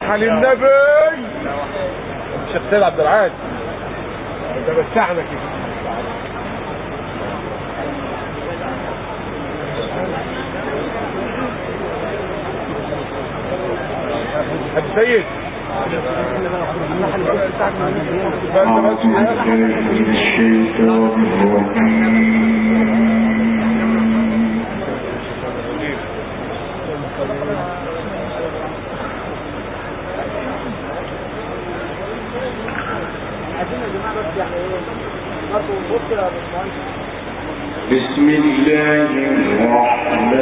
على النبي الشيخ سيد عبد العال ده بتاعنا كده. حاج سيد بسم الله الرحمن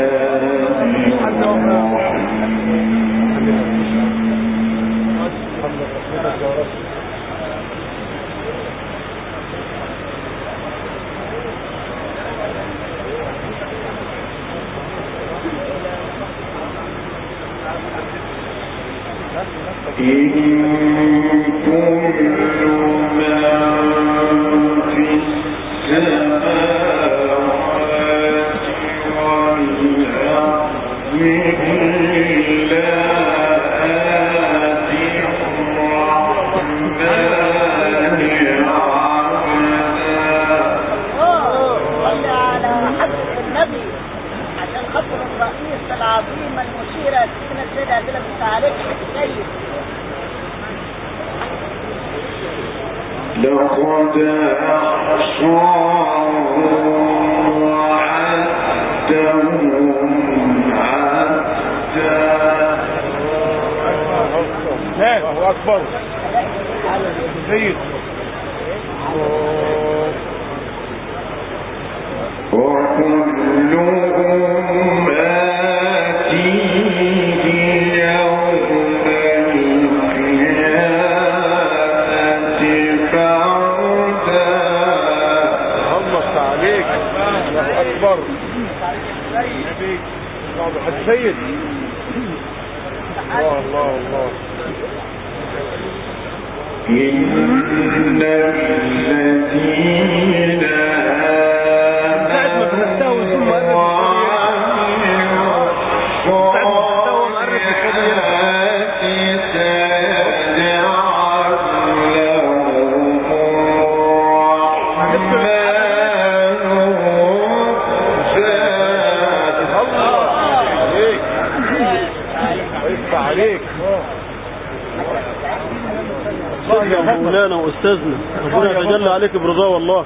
مولانا واستاذنا ربنا يتجلى عليك برضاه والله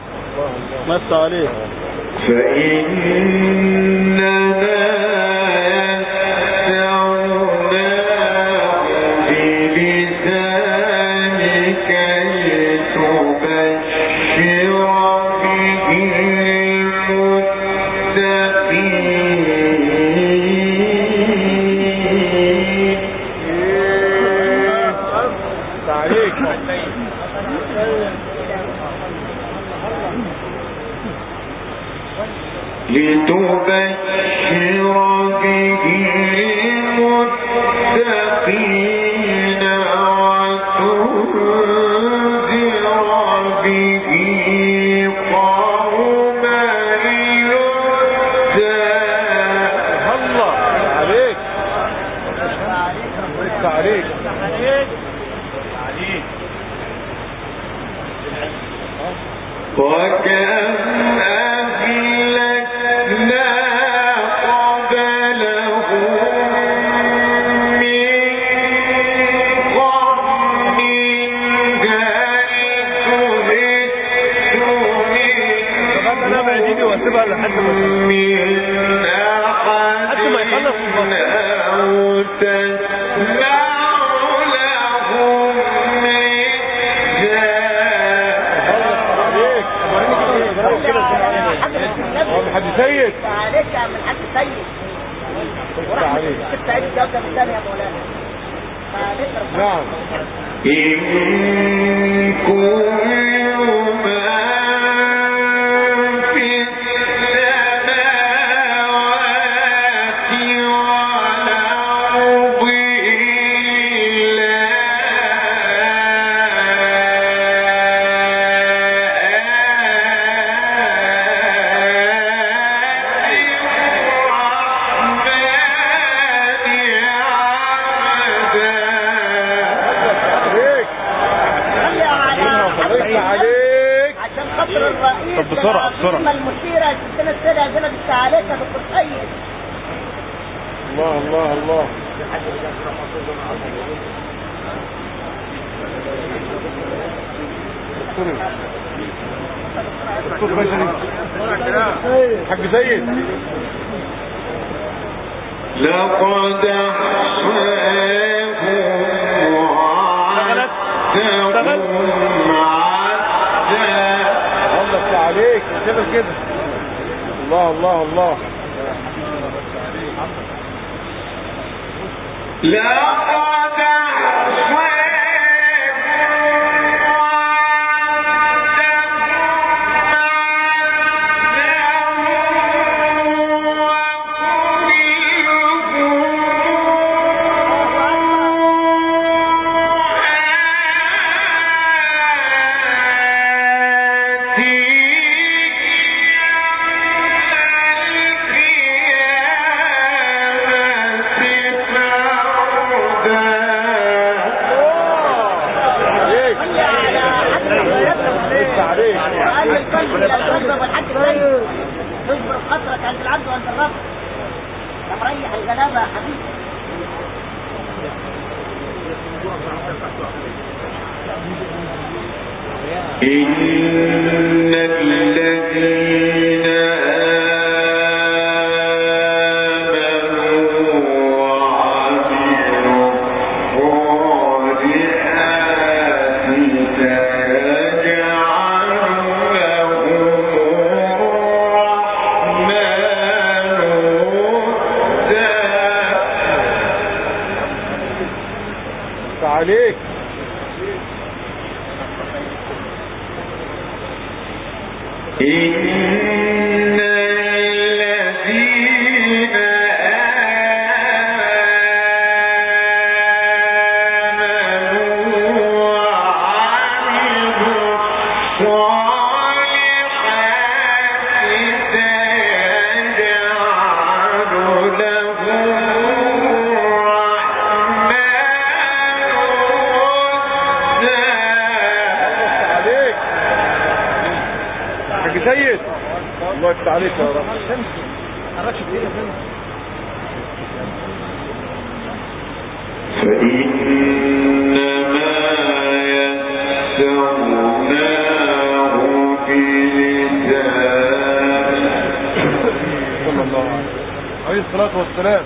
مس عليك. طب بسرعة المشيرة السنة السابعة زمن التعاليك يا دكتور سيد. الله الله الله. دكتور بشري حاج سيد. لقد الله عليك كده كده. الله الله الله. لقد تجبر خطرك عند العبد وعند الرب. انت مريح الغلابة يا حبيبي. إن الذين آمنوا وعملوا الصالحات سيجعل لهم عليك. إن الذين آمنوا وعملوا الصالحات سيجعل لهم سيد. الله يفتح عليك يا رب. فإنما يسرناه بلسانك صلى الله عليه الصلاة والسلام.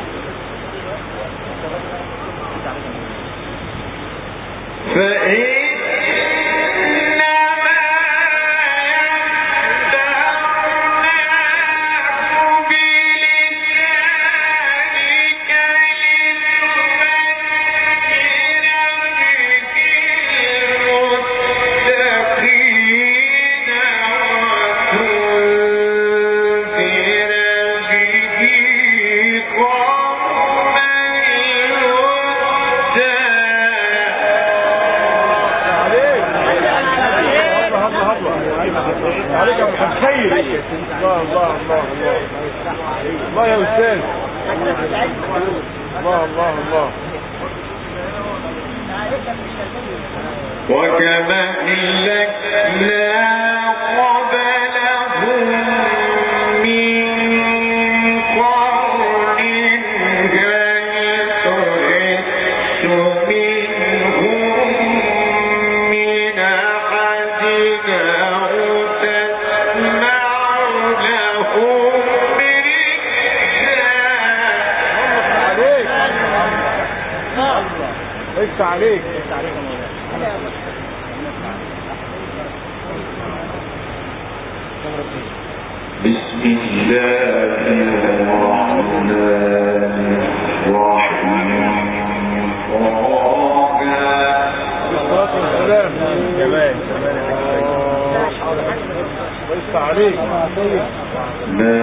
عليك يا محمد سيد. الله الله الله الله الله يا أستاذ. الله الله الله. وكما أهلكنا قبلهم من قرن هل تحس منهم من أحد أو تسمع لهم ركزة. عليك. بسم الله الرحمن الرحيم. الصلاة والسلام. جمال ركزة عليك. ما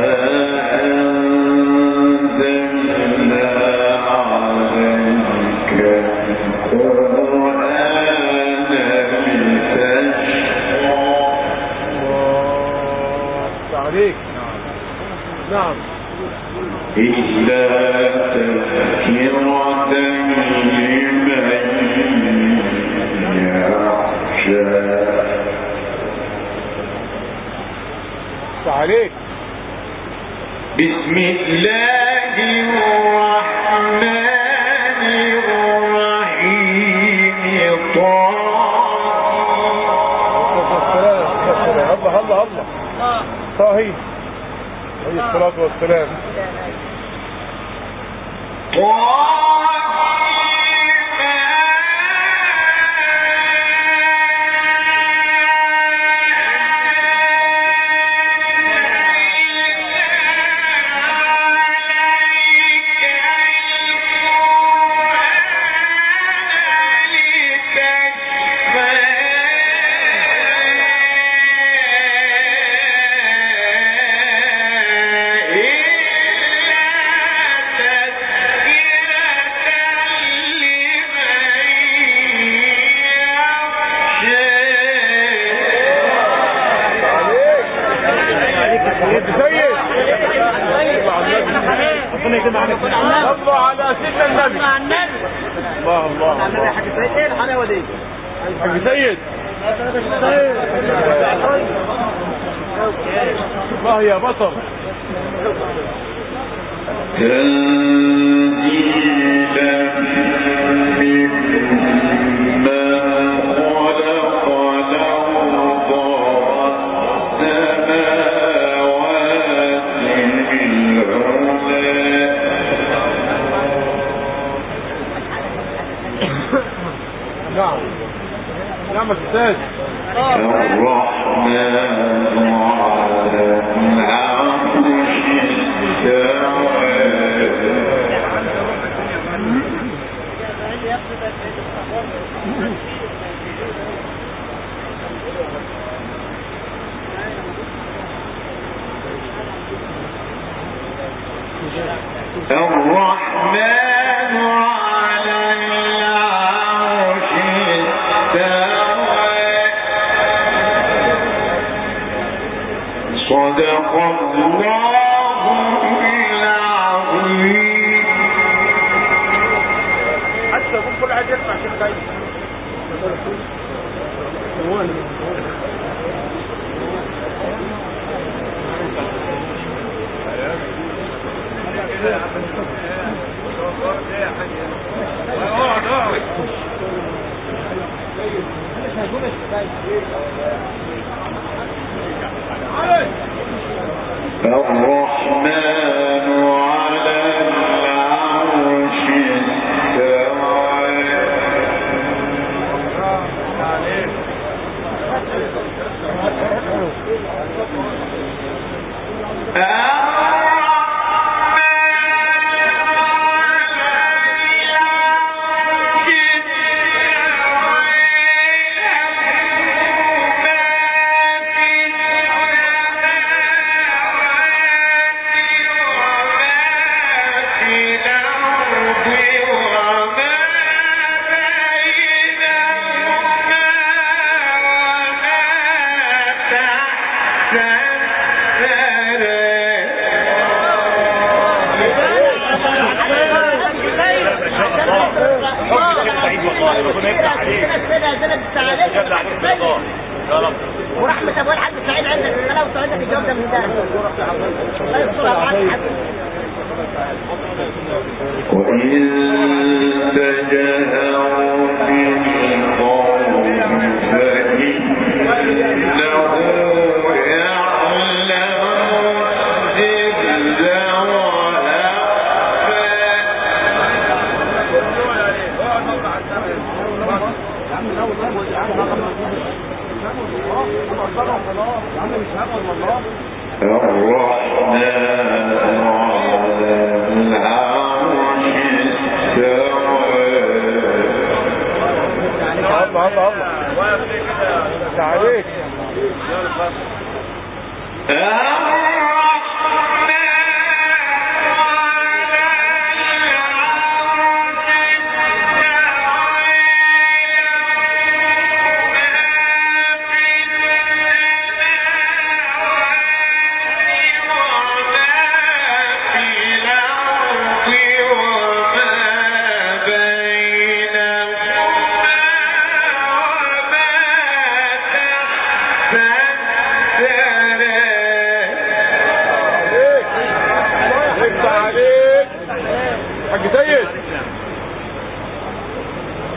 أنزلنا عليك القرآن لتشقى عليك. نعم. إلا تذكرة لمن يخشى عليك. بسم الله الرحمن الرحيم. الله الله الله صحيح عليه الصلاة والسلام. الله على سيدنا النبي. الله الله الله. حاج سيد ايه الحلاوه دي؟ حاج سيد الله يا بطل. تنزيلا مما خلق الأرض والسماوات العلى. نعم نعم استاذ. الرحمن على العرش استوى. الرحمن على العرش استوى. صدق الله العظيم. حتى يكون كل عاد يسمع شيخ سعيد. الرحمن على العرش استوى. ورحمة أبوال حد سعيد عندك الصلاة وسعيدك الجودة من ذلك. الله يسترها معك حد. وإن تجهروا بالقول فإنه يعلم السر الرحمن على العرش استوى. الله الله الله عليك.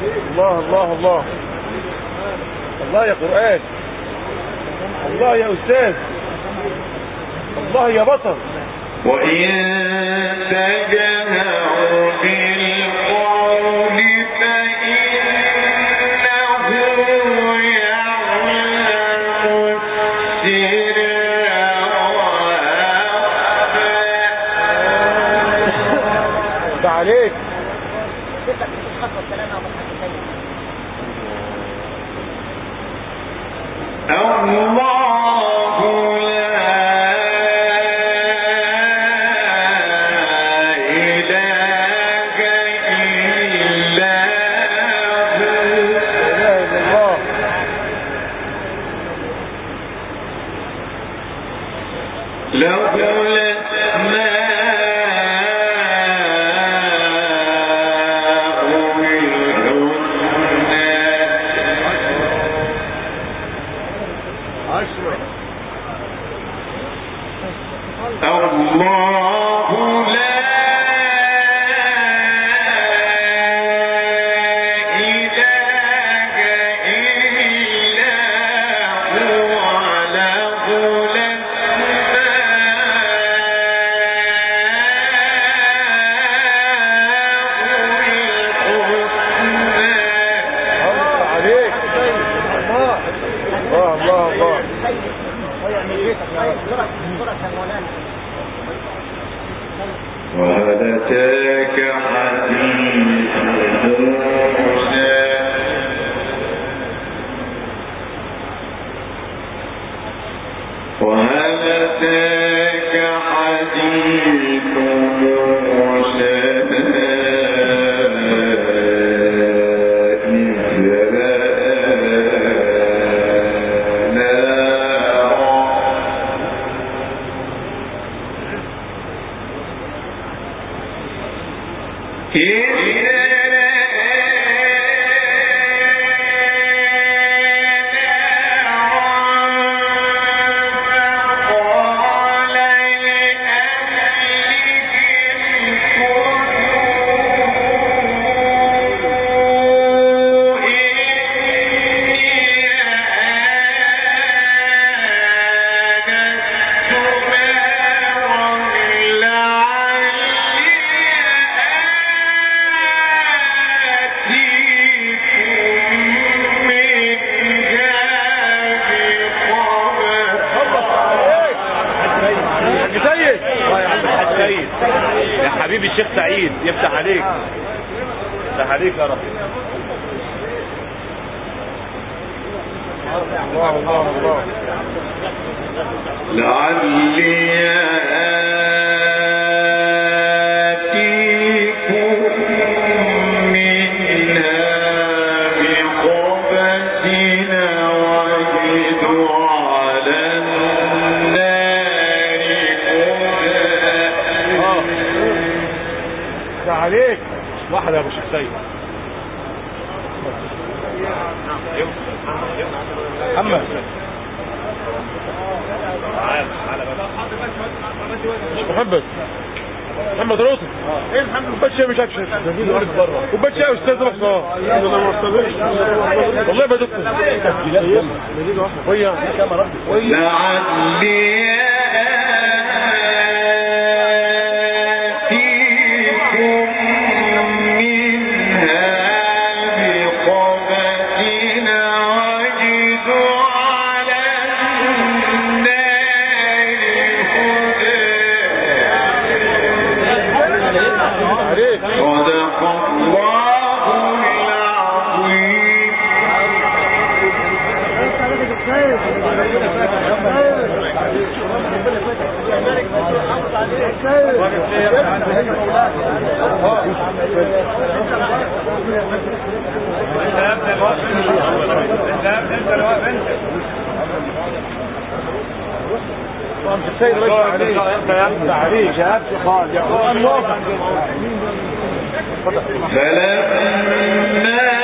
الله الله الله الله يا قرآن، الله يا أستاذ، الله يا بطل. وإن تجهروا بالقول فإنه يعلم السر وأخفى. ده عليك. الله الشيخ سعيد يفتح عليك، يفتح عليك يا رب. الله الله الله. لعلي عليك واحد يا ابو شيخ سيد. محمد مش محمد، محمد روسي. ايه محمد؟ كوبايه مش اكشن كوبايه يا استاذ رفضان. والله ما دكتور ويا كاميرا لعلي السيد رجل عليك يا أبسي خالد يا الله. فلما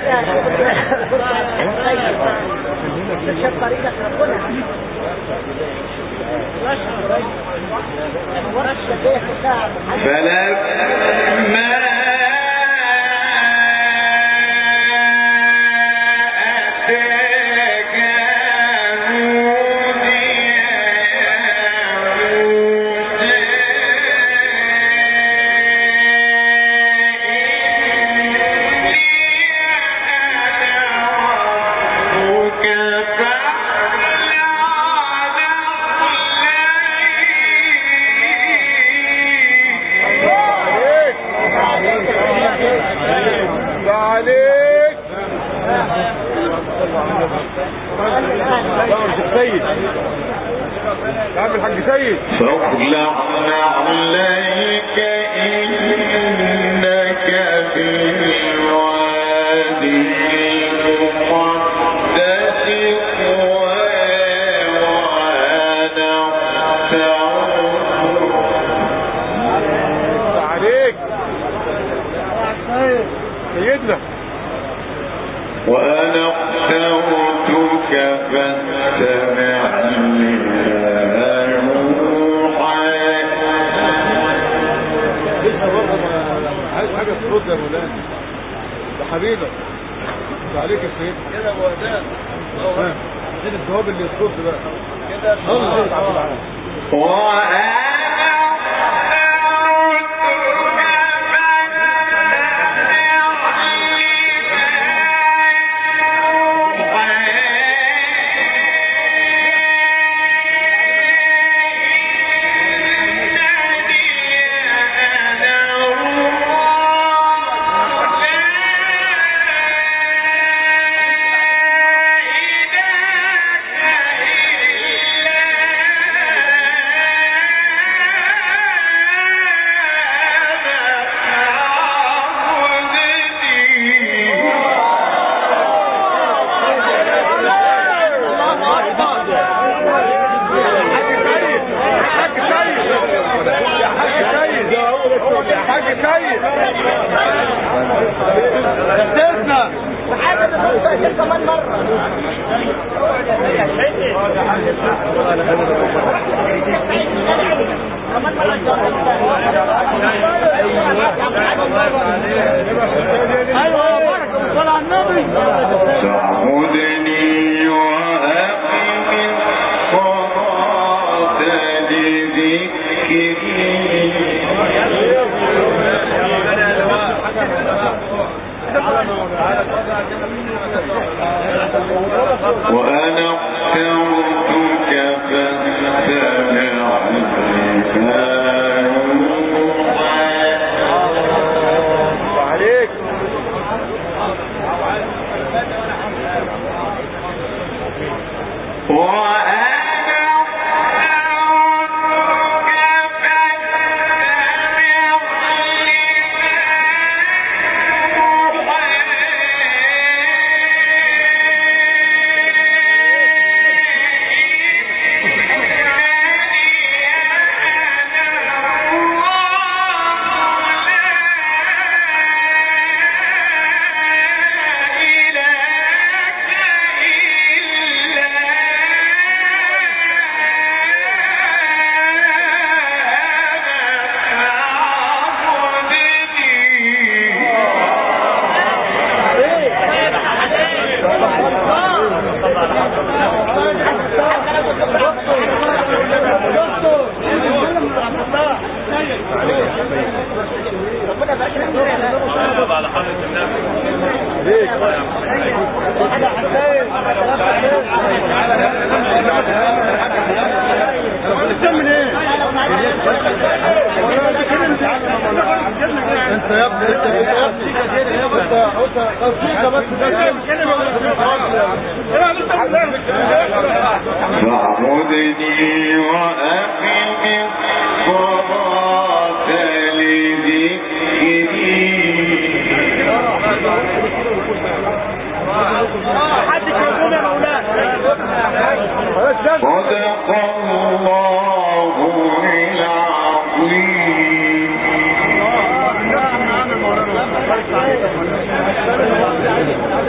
صدق الله العظيم.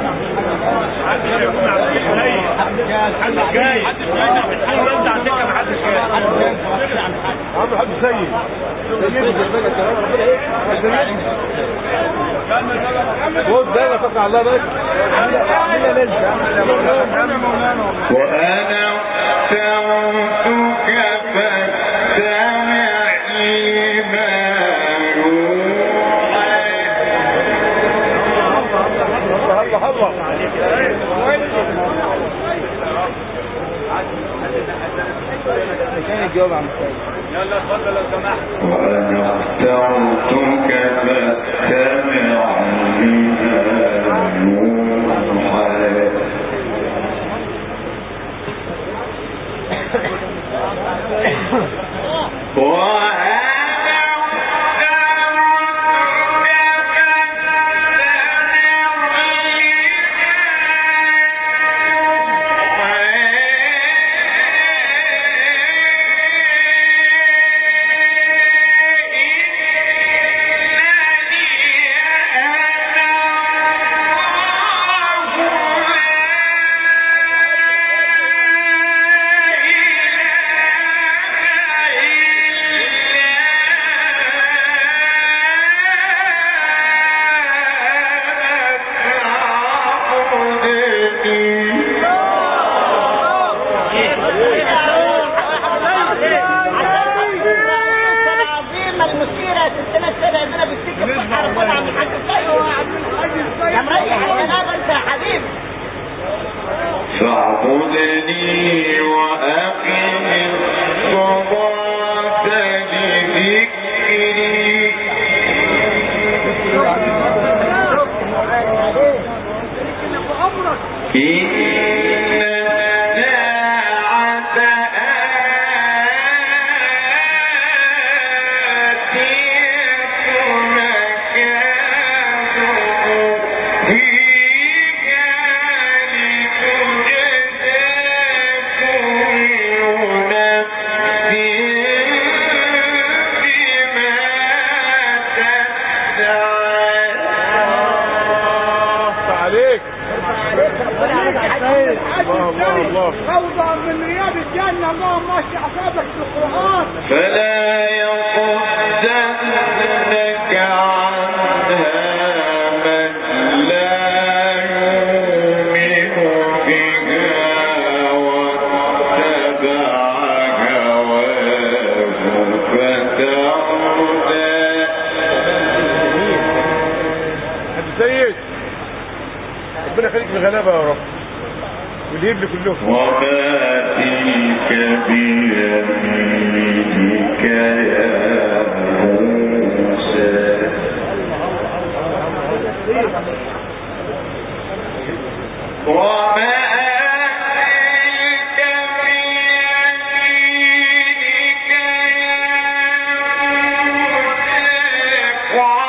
محدش جاي انت على السكه محدش جاي عم حد سيد خد ده توكل على الله بس وانا اخترتك فاستمع لما الله كان الجواب عن يلا اتفضل لو سمحت وانا اخترتك فاستمع لما فاعبدني وأقم الصلاة لذكري فوضى من رياض الجنة اللهم ماشي أصابك في القرآن فلا يصدنك عنها من لا يؤمن بها واتبع هواه فتردى. سيد ربنا يخليك من الغلابة يا رب واللي يبلي كلهم. وما تلك بيمينك يا موسى وما تلك بيمينك يا موسى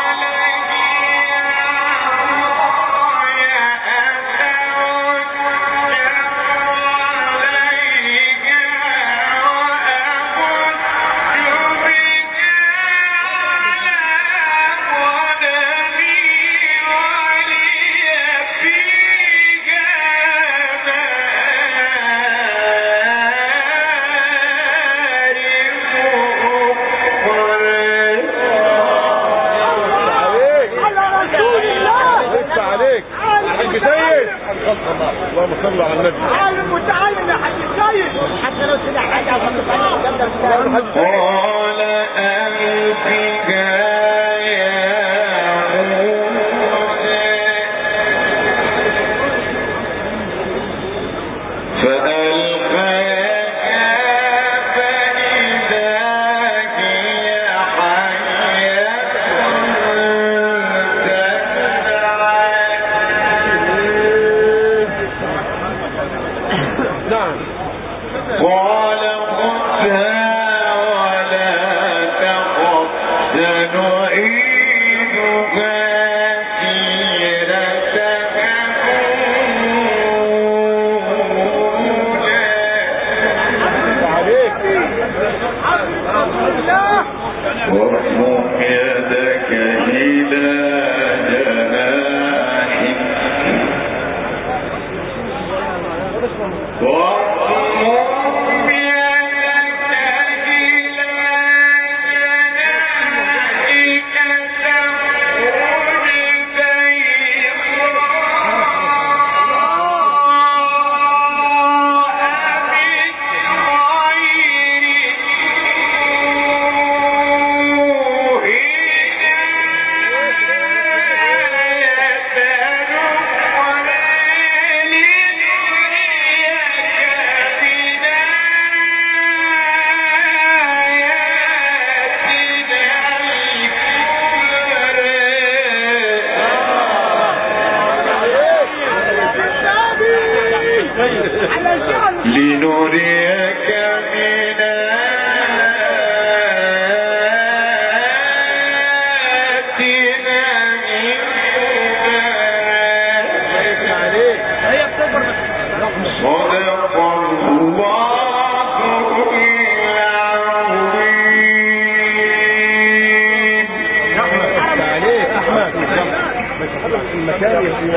اللهم صل على النبي. عالم متعلم يا حاج سيد حتى لو سمع حاجه قال ألقها يا موسى فألقاها فإذا هي حية نعم قال خذها ولا وَأَنْ